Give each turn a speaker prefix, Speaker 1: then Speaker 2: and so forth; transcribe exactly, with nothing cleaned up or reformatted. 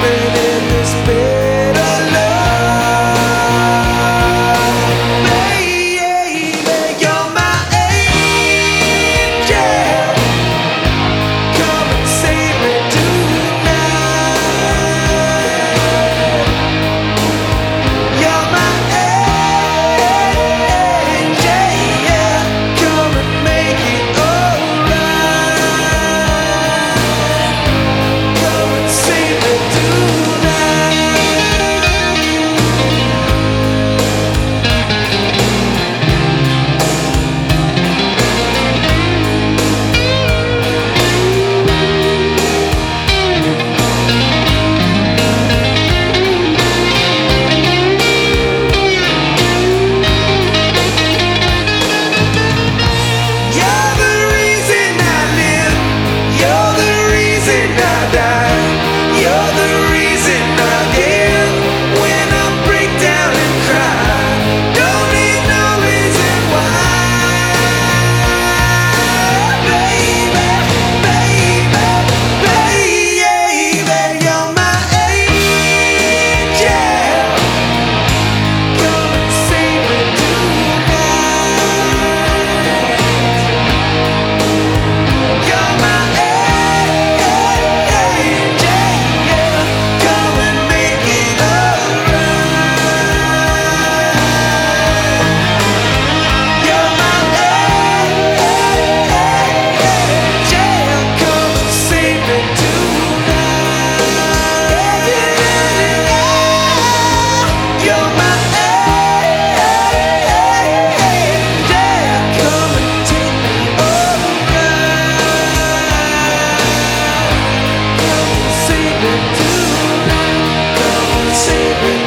Speaker 1: living in this bed of love. Baby, you're my angel. Come and save me tonight. You're my angel, yeah. Come and make it alright. Come and save me You're the reason I live. You're the reason I die. You're the reason I give when I break down and cry. Don't need no reason why. Baby, baby, baby, you're my angel. Come and save me tonight. You're my angel, yeah. Come and make it alright. You're my angel. Come and save me tonight. You're my angel. Come and take me alright. Come and save me tonight. Come and save me